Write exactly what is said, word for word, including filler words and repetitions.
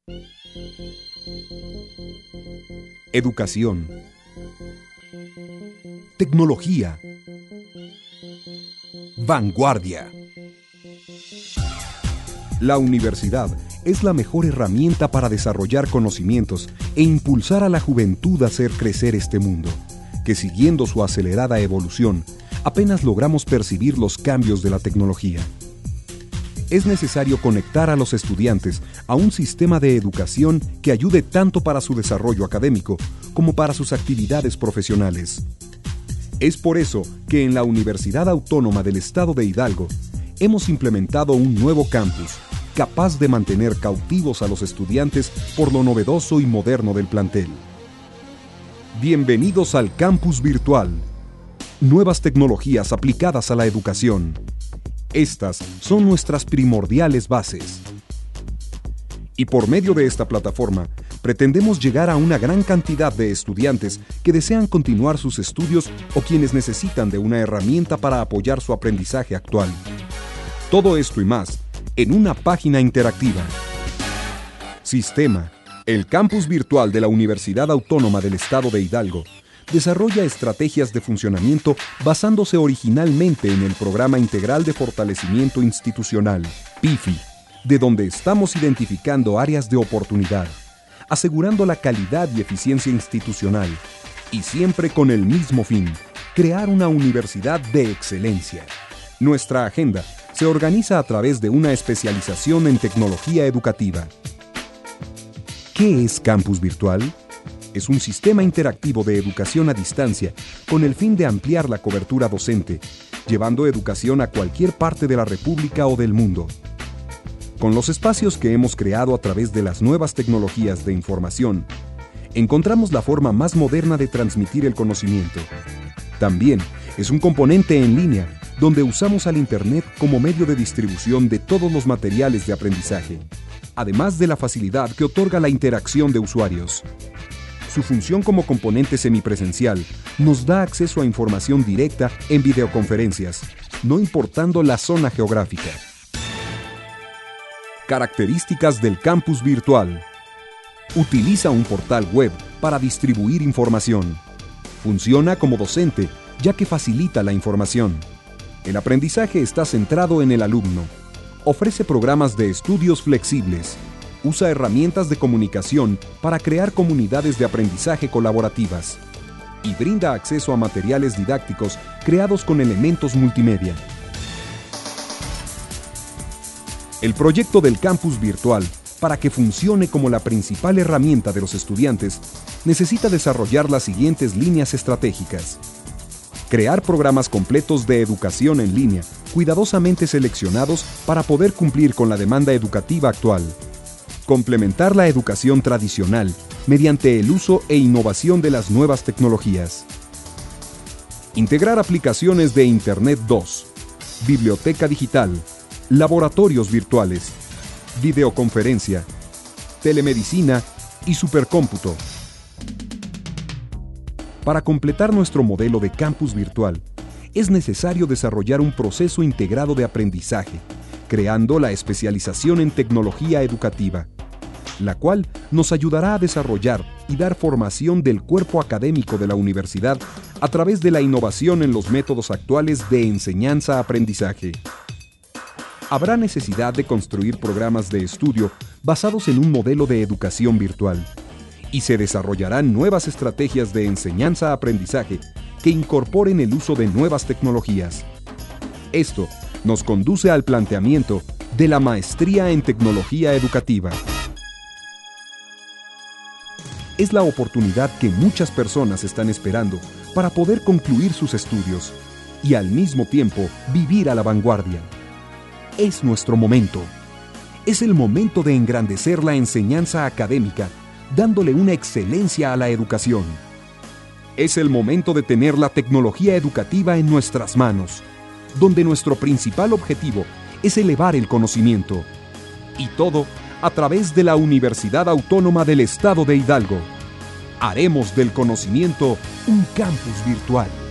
Educación, tecnología, vanguardia. La universidad es la mejor herramienta para desarrollar conocimientos e impulsar a la juventud a hacer crecer este mundo, que siguiendo su acelerada evolución, apenas logramos percibir los cambios de la tecnología. Es necesario conectar a los estudiantes a un sistema de educación que ayude tanto para su desarrollo académico como para sus actividades profesionales. Es por eso que en la Universidad Autónoma del Estado de Hidalgo hemos implementado un nuevo campus capaz de mantener cautivos a los estudiantes por lo novedoso y moderno del plantel. Bienvenidos al campus virtual. Nuevas tecnologías aplicadas a la educación. Estas son nuestras primordiales bases. Y por medio de esta plataforma, pretendemos llegar a una gran cantidad de estudiantes que desean continuar sus estudios o quienes necesitan de una herramienta para apoyar su aprendizaje actual. Todo esto y más en una página interactiva. Sistema. El campus virtual de la Universidad Autónoma del Estado de Hidalgo desarrolla estrategias de funcionamiento basándose originalmente en el Programa Integral de Fortalecimiento Institucional, P I F I, de donde estamos identificando áreas de oportunidad, asegurando la calidad y eficiencia institucional, y siempre con el mismo fin, crear una universidad de excelencia. Nuestra agenda se organiza a través de una especialización en tecnología educativa. ¿Qué es Campus Virtual? Es un sistema interactivo de educación a distancia con el fin de ampliar la cobertura docente, llevando educación a cualquier parte de la República o del mundo. Con los espacios que hemos creado a través de las nuevas tecnologías de información, encontramos la forma más moderna de transmitir el conocimiento. También es un componente en línea, donde usamos al Internet como medio de distribución de todos los materiales de aprendizaje, además de la facilidad que otorga la interacción de usuarios. Su función como componente semipresencial nos da acceso a información directa en videoconferencias, no importando la zona geográfica. Características del campus virtual. Utiliza un portal web para distribuir información. Funciona como docente, ya que facilita la información. El aprendizaje está centrado en el alumno. Ofrece programas de estudios flexibles. Usa herramientas de comunicación para crear comunidades de aprendizaje colaborativas. Y brinda acceso a materiales didácticos creados con elementos multimedia. El proyecto del campus virtual, para que funcione como la principal herramienta de los estudiantes, necesita desarrollar las siguientes líneas estratégicas. Crear programas completos de educación en línea, cuidadosamente seleccionados para poder cumplir con la demanda educativa actual. Complementar la educación tradicional mediante el uso e innovación de las nuevas tecnologías. Integrar aplicaciones de Internet dos, biblioteca digital, laboratorios virtuales, videoconferencia, telemedicina y supercómputo. Para completar nuestro modelo de campus virtual, es necesario desarrollar un proceso integrado de aprendizaje, creando la especialización en tecnología educativa, la cual nos ayudará a desarrollar y dar formación del cuerpo académico de la universidad a través de la innovación en los métodos actuales de enseñanza-aprendizaje. Habrá necesidad de construir programas de estudio basados en un modelo de educación virtual, y se desarrollarán nuevas estrategias de enseñanza-aprendizaje que incorporen el uso de nuevas tecnologías. Esto nos conduce al planteamiento de la maestría en tecnología educativa. Es la oportunidad que muchas personas están esperando para poder concluir sus estudios y al mismo tiempo vivir a la vanguardia. Es nuestro momento. Es el momento de engrandecer la enseñanza académica, dándole una excelencia a la educación. Es el momento de tener la tecnología educativa en nuestras manos, donde nuestro principal objetivo es elevar el conocimiento. Y todo a través de la Universidad Autónoma del Estado de Hidalgo. Haremos del conocimiento un campus virtual.